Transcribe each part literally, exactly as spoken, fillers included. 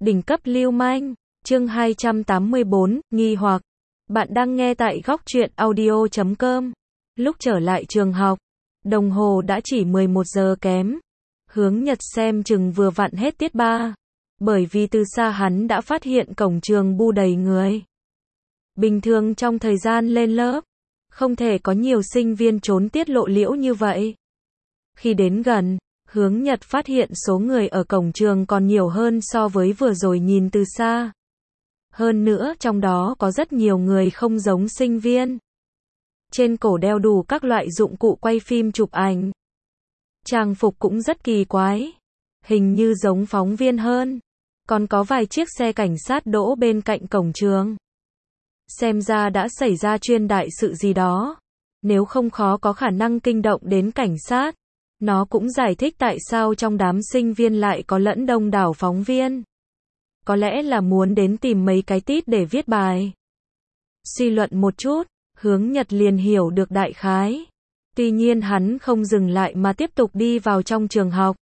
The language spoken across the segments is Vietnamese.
Đỉnh cấp lưu manh, chương hai trăm tám mươi bốn, nghi hoặc. Bạn đang nghe tại góc truyện audio chấm com. Lúc trở lại trường học, đồng hồ đã chỉ mười một giờ kém. Hướng Nhật xem chừng vừa vặn hết tiết ba. Bởi vì từ xa hắn đã phát hiện cổng trường bu đầy người. Bình thường trong thời gian lên lớp, không thể có nhiều sinh viên trốn tiết lộ liễu như vậy. Khi đến gần, Hướng Nhật phát hiện số người ở cổng trường còn nhiều hơn so với vừa rồi nhìn từ xa. Hơn nữa trong đó có rất nhiều người không giống sinh viên. Trên cổ đeo đủ các loại dụng cụ quay phim chụp ảnh. Trang phục cũng rất kỳ quái. Hình như giống phóng viên hơn. Còn có vài chiếc xe cảnh sát đỗ bên cạnh cổng trường. Xem ra đã xảy ra chuyên đại sự gì đó. Nếu không khó có khả năng kinh động đến cảnh sát. Nó cũng giải thích tại sao trong đám sinh viên lại có lẫn đông đảo phóng viên. Có lẽ là muốn đến tìm mấy cái tít để viết bài. Suy luận một chút, Hướng Nhật liền hiểu được đại khái. Tuy nhiên hắn không dừng lại mà tiếp tục đi vào trong trường học.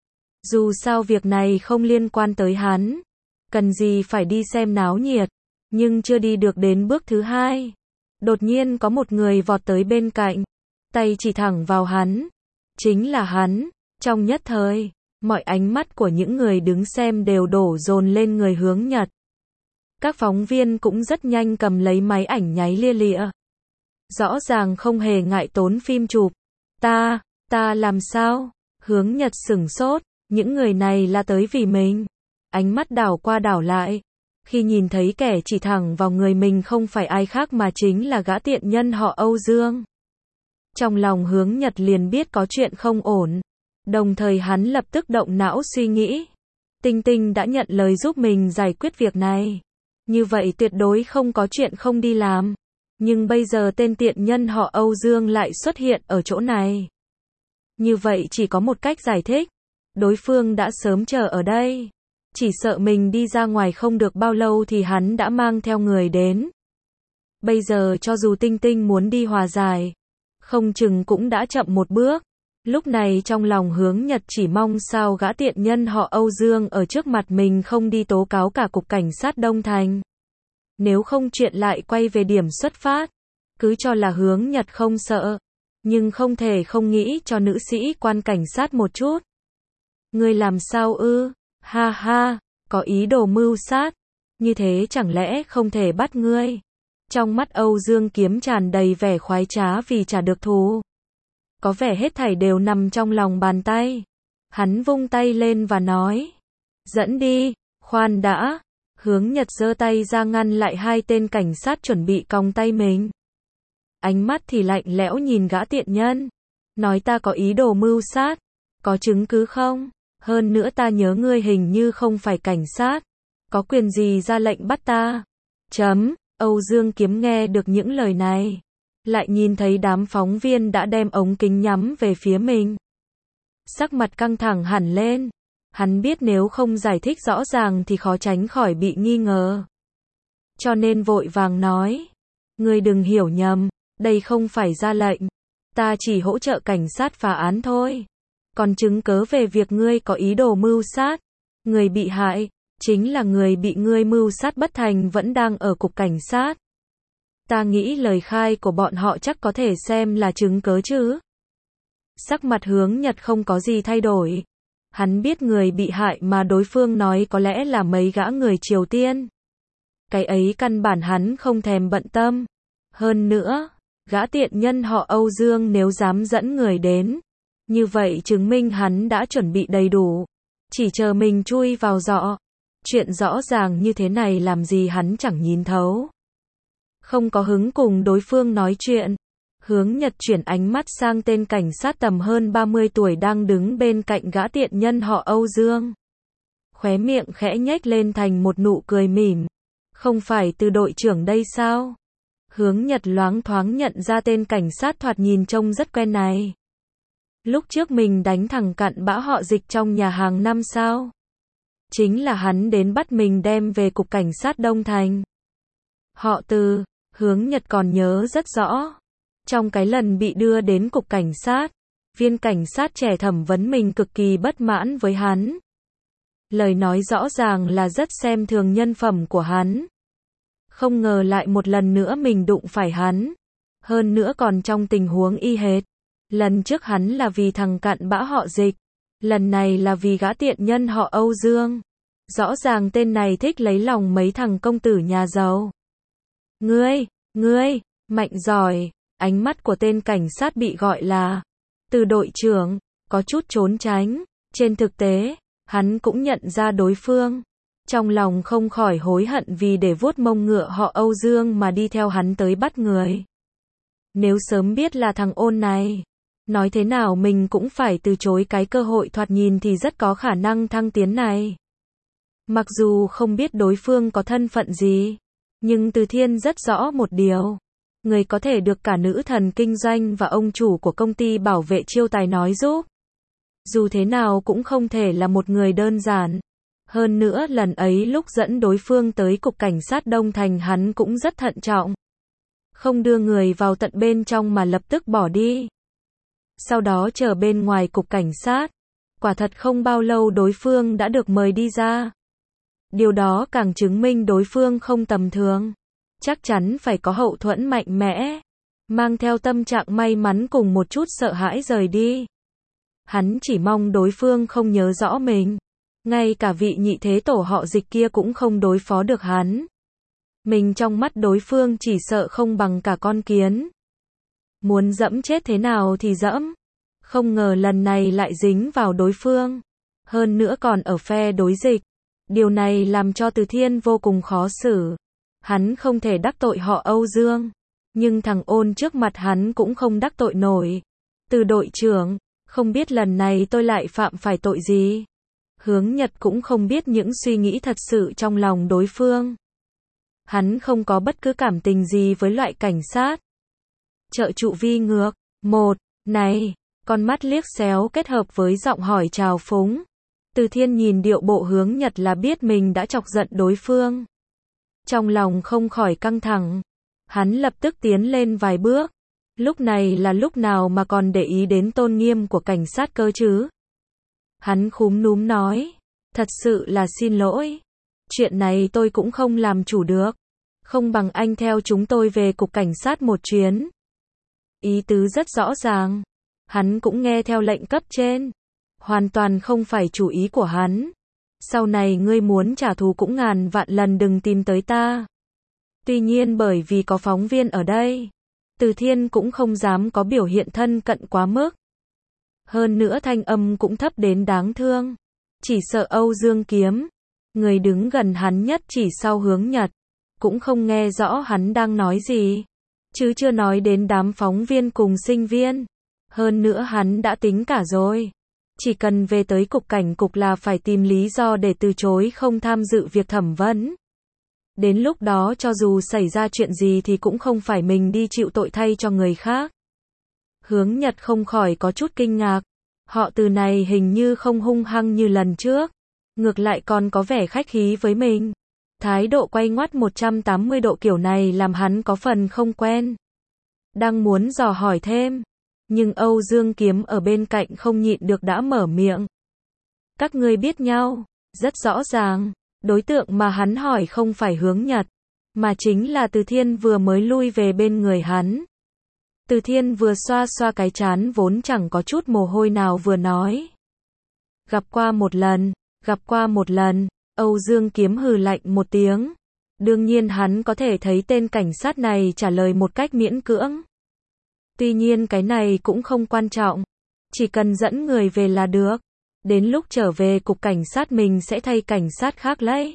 Dù sao việc này không liên quan tới hắn. Cần gì phải đi xem náo nhiệt. Nhưng chưa đi được đến bước thứ hai. Đột nhiên có một người vọt tới bên cạnh. Tay chỉ thẳng vào hắn. Chính là hắn. Trong nhất thời, mọi ánh mắt của những người đứng xem đều đổ dồn lên người Hướng Nhật. Các phóng viên cũng rất nhanh cầm lấy máy ảnh nháy lia lịa. Rõ ràng không hề ngại tốn phim chụp. Ta, ta làm sao? Hướng Nhật sửng sốt, những người này là tới vì mình. Ánh mắt đảo qua đảo lại. Khi nhìn thấy kẻ chỉ thẳng vào người mình không phải ai khác mà chính là gã tiện nhân họ Âu Dương. Trong lòng Hướng Nhật liền biết có chuyện không ổn. Đồng thời hắn lập tức động não suy nghĩ. Tinh Tinh đã nhận lời giúp mình giải quyết việc này. Như vậy tuyệt đối không có chuyện không đi làm. Nhưng bây giờ tên tiện nhân họ Âu Dương lại xuất hiện ở chỗ này. Như vậy chỉ có một cách giải thích. Đối phương đã sớm chờ ở đây. Chỉ sợ mình đi ra ngoài không được bao lâu thì hắn đã mang theo người đến. Bây giờ cho dù Tinh Tinh muốn đi hòa giải, không chừng cũng đã chậm một bước. Lúc này trong lòng Hướng Nhật chỉ mong sao gã tiện nhân họ Âu Dương ở trước mặt mình không đi tố cáo cả cục cảnh sát Đông Thành. Nếu không chuyện lại quay về điểm xuất phát. Cứ cho là Hướng Nhật không sợ. Nhưng không thể không nghĩ cho nữ sĩ quan cảnh sát một chút. Ngươi làm sao ư? Ha ha, có ý đồ mưu sát. Như thế chẳng lẽ không thể bắt ngươi? Trong mắt Âu Dương Kiếm tràn đầy vẻ khoái trá vì trả được thù. Có vẻ hết thảy đều nằm trong lòng bàn tay. Hắn vung tay lên và nói. Dẫn đi, khoan đã. Hướng Nhật giơ tay ra ngăn lại hai tên cảnh sát chuẩn bị còng tay mình. Ánh mắt thì lạnh lẽo nhìn gã tiện nhân. Nói ta có ý đồ mưu sát. Có chứng cứ không? Hơn nữa ta nhớ ngươi hình như không phải cảnh sát. Có quyền gì ra lệnh bắt ta? Chấm. Âu Dương Kiếm nghe được những lời này. Lại nhìn thấy đám phóng viên đã đem ống kính nhắm về phía mình. Sắc mặt căng thẳng hẳn lên. Hắn biết nếu không giải thích rõ ràng thì khó tránh khỏi bị nghi ngờ. Cho nên vội vàng nói. Ngươi đừng hiểu nhầm. Đây không phải ra lệnh. Ta chỉ hỗ trợ cảnh sát phá án thôi. Còn chứng cớ về việc ngươi có ý đồ mưu sát. Người bị hại, chính là người bị ngươi mưu sát bất thành vẫn đang ở cục cảnh sát. Ta nghĩ lời khai của bọn họ chắc có thể xem là chứng cớ chứ. Sắc mặt Hướng Nhật không có gì thay đổi. Hắn biết người bị hại mà đối phương nói có lẽ là mấy gã người Triều Tiên. Cái ấy căn bản hắn không thèm bận tâm. Hơn nữa, gã tiện nhân họ Âu Dương nếu dám dẫn người đến. Như vậy chứng minh hắn đã chuẩn bị đầy đủ. Chỉ chờ mình chui vào giọ. Chuyện rõ ràng như thế này làm gì hắn chẳng nhìn thấu. Không có hứng cùng đối phương nói chuyện. Hướng Nhật chuyển ánh mắt sang tên cảnh sát tầm hơn ba mươi tuổi đang đứng bên cạnh gã tiện nhân họ Âu Dương. Khóe miệng khẽ nhếch lên thành một nụ cười mỉm. Không phải từ đội trưởng đây sao? Hướng Nhật loáng thoáng nhận ra tên cảnh sát thoạt nhìn trông rất quen này. Lúc trước mình đánh thằng cặn bã họ Dịch trong nhà hàng năm sao? Chính là hắn đến bắt mình đem về cục cảnh sát Đông Thành. Họ Từ, Hướng Nhật còn nhớ rất rõ. Trong cái lần bị đưa đến cục cảnh sát, viên cảnh sát trẻ thẩm vấn mình cực kỳ bất mãn với hắn. Lời nói rõ ràng là rất xem thường nhân phẩm của hắn. Không ngờ lại một lần nữa mình đụng phải hắn. Hơn nữa còn trong tình huống y hệt. Lần trước hắn là vì thằng cặn bã họ Dịch. Lần này là vì gã tiện nhân họ Âu Dương. Rõ ràng tên này thích lấy lòng mấy thằng công tử nhà giàu. Ngươi, ngươi, mạnh giỏi. Ánh mắt của tên cảnh sát bị gọi là từ đội trưởng, có chút trốn tránh. Trên thực tế, hắn cũng nhận ra đối phương. Trong lòng không khỏi hối hận vì để vuốt mông ngựa họ Âu Dương mà đi theo hắn tới bắt người. Nếu sớm biết là thằng ôn này, nói thế nào mình cũng phải từ chối cái cơ hội thoạt nhìn thì rất có khả năng thăng tiến này. Mặc dù không biết đối phương có thân phận gì, nhưng Từ Thiên rất rõ một điều. Người có thể được cả nữ thần kinh doanh và ông chủ của công ty bảo vệ chiêu tài nói giúp. Dù thế nào cũng không thể là một người đơn giản. Hơn nữa lần ấy lúc dẫn đối phương tới cục cảnh sát Đông Thành hắn cũng rất thận trọng. Không đưa người vào tận bên trong mà lập tức bỏ đi. Sau đó chờ bên ngoài cục cảnh sát. Quả thật không bao lâu đối phương đã được mời đi ra. Điều đó càng chứng minh đối phương không tầm thường. Chắc chắn phải có hậu thuẫn mạnh mẽ. Mang theo tâm trạng may mắn cùng một chút sợ hãi rời đi. Hắn chỉ mong đối phương không nhớ rõ mình. Ngay cả vị nhị thế tổ họ Dịch kia cũng không đối phó được hắn. Mình trong mắt đối phương chỉ sợ không bằng cả con kiến. Muốn dẫm chết thế nào thì dẫm. Không ngờ lần này lại dính vào đối phương. Hơn nữa còn ở phe đối Dịch. Điều này làm cho Từ Thiên vô cùng khó xử. Hắn không thể đắc tội họ Âu Dương. Nhưng thằng ôn trước mặt hắn cũng không đắc tội nổi. Từ đội trưởng, không biết lần này tôi lại phạm phải tội gì. Hướng Nhật cũng không biết những suy nghĩ thật sự trong lòng đối phương. Hắn không có bất cứ cảm tình gì với loại cảnh sát. Trợ trụ vi ngược. Một, này, con mắt liếc xéo kết hợp với giọng hỏi trào phúng. Từ Thiên nhìn điệu bộ Hướng Nhật là biết mình đã chọc giận đối phương. Trong lòng không khỏi căng thẳng. Hắn lập tức tiến lên vài bước. Lúc này là lúc nào mà còn để ý đến tôn nghiêm của cảnh sát cơ chứ? Hắn khúm núm nói. Thật sự là xin lỗi. Chuyện này tôi cũng không làm chủ được. Không bằng anh theo chúng tôi về cục cảnh sát một chuyến. Ý tứ rất rõ ràng. Hắn cũng nghe theo lệnh cấp trên. Hoàn toàn không phải chủ ý của hắn. Sau này ngươi muốn trả thù cũng ngàn vạn lần đừng tìm tới ta. Tuy nhiên bởi vì có phóng viên ở đây, Từ Thiên cũng không dám có biểu hiện thân cận quá mức. Hơn nữa thanh âm cũng thấp đến đáng thương. Chỉ sợ Âu Dương Kiếm, người đứng gần hắn nhất chỉ sau Hướng Nhật, cũng không nghe rõ hắn đang nói gì. Chứ chưa nói đến đám phóng viên cùng sinh viên. Hơn nữa hắn đã tính cả rồi. Chỉ cần về tới cục cảnh cục là phải tìm lý do để từ chối không tham dự việc thẩm vấn. Đến lúc đó cho dù xảy ra chuyện gì thì cũng không phải mình đi chịu tội thay cho người khác. Hướng Nhật không khỏi có chút kinh ngạc. Họ Từ này hình như không hung hăng như lần trước. Ngược lại còn có vẻ khách khí với mình. Thái độ quay ngoắt một trăm tám mươi độ kiểu này làm hắn có phần không quen. Đang muốn dò hỏi thêm. Nhưng Âu Dương Kiếm ở bên cạnh không nhịn được đã mở miệng. Các ngươi biết nhau. Rất rõ ràng. Đối tượng mà hắn hỏi không phải Hướng Nhật. Mà chính là Từ Thiên vừa mới lui về bên người hắn. Từ Thiên vừa xoa xoa cái trán vốn chẳng có chút mồ hôi nào vừa nói. Gặp qua một lần. Gặp qua một lần. Âu Dương Kiếm hừ lạnh một tiếng. Đương nhiên hắn có thể thấy tên cảnh sát này trả lời một cách miễn cưỡng. Tuy nhiên cái này cũng không quan trọng. Chỉ cần dẫn người về là được. Đến lúc trở về cục cảnh sát mình sẽ thay cảnh sát khác lấy.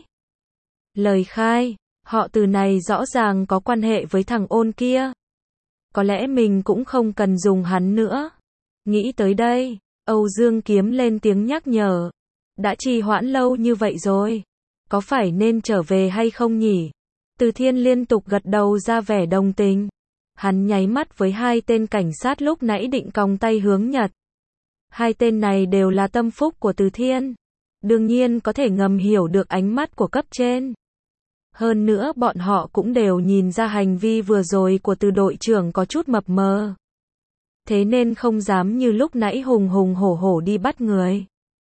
Lời khai, họ Từ này rõ ràng có quan hệ với thằng ôn kia. Có lẽ mình cũng không cần dùng hắn nữa. Nghĩ tới đây, Âu Dương Kiếm lên tiếng nhắc nhở. Đã trì hoãn lâu như vậy rồi. Có phải nên trở về hay không nhỉ? Từ Thiên liên tục gật đầu ra vẻ đồng tình. Hắn nháy mắt với hai tên cảnh sát lúc nãy định còng tay Hướng Nhật. Hai tên này đều là tâm phúc của Từ Thiên. Đương nhiên có thể ngầm hiểu được ánh mắt của cấp trên. Hơn nữa bọn họ cũng đều nhìn ra hành vi vừa rồi của Từ đội trưởng có chút mập mờ. Thế nên không dám như lúc nãy hùng hùng hổ hổ đi bắt người.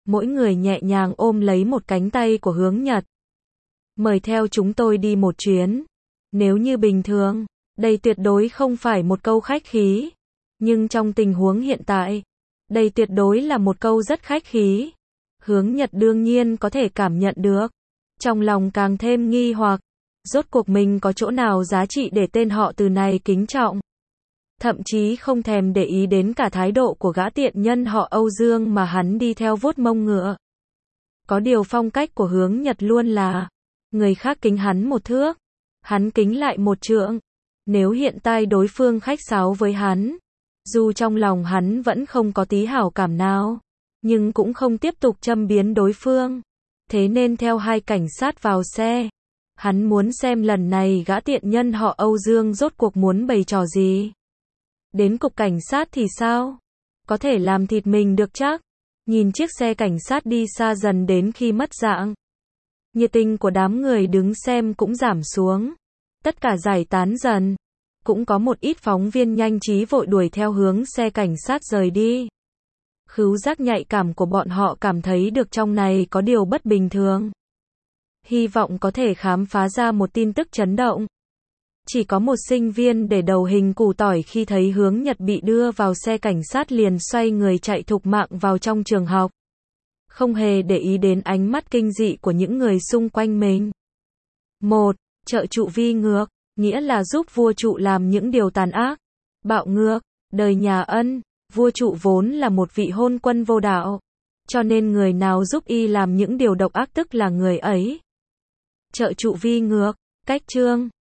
Mỗi người nhẹ nhàng ôm lấy một cánh tay của Hướng Nhật. Mời theo chúng tôi đi một chuyến. Nếu như bình thường, đây tuyệt đối không phải một câu khách khí. Nhưng trong tình huống hiện tại, đây tuyệt đối là một câu rất khách khí. Hướng Nhật đương nhiên có thể cảm nhận được. Trong lòng càng thêm nghi hoặc. Rốt cuộc mình có chỗ nào giá trị để tên họ Từ này kính trọng. Thậm chí không thèm để ý đến cả thái độ của gã tiện nhân họ Âu Dương mà hắn đi theo vuốt mông ngựa. Có điều phong cách của Hướng Nhật luôn là, người khác kính hắn một thước, hắn kính lại một trượng. Nếu hiện tại đối phương khách sáo với hắn, dù trong lòng hắn vẫn không có tí hảo cảm nào, nhưng cũng không tiếp tục châm biếm đối phương. Thế nên theo hai cảnh sát vào xe, hắn muốn xem lần này gã tiện nhân họ Âu Dương rốt cuộc muốn bày trò gì. Đến cục cảnh sát thì sao? Có thể làm thịt mình được chắc? Nhìn chiếc xe cảnh sát đi xa dần đến khi mất dạng. Nhiệt tình của đám người đứng xem cũng giảm xuống. Tất cả giải tán dần. Cũng có một ít phóng viên nhanh trí vội đuổi theo hướng xe cảnh sát rời đi. Khứu giác nhạy cảm của bọn họ cảm thấy được trong này có điều bất bình thường. Hy vọng có thể khám phá ra một tin tức chấn động. Chỉ có một sinh viên để đầu hình củ tỏi khi thấy Hướng Nhật bị đưa vào xe cảnh sát liền xoay người chạy thục mạng vào trong trường học. Không hề để ý đến ánh mắt kinh dị của những người xung quanh mình. một. Trợ trụ vi ngược, nghĩa là giúp vua trụ làm những điều tàn ác, bạo ngược. Đời nhà Ân, vua trụ vốn là một vị hôn quân vô đạo, cho nên người nào giúp y làm những điều độc ác tức là người ấy. Trợ trụ vi ngược, cách chương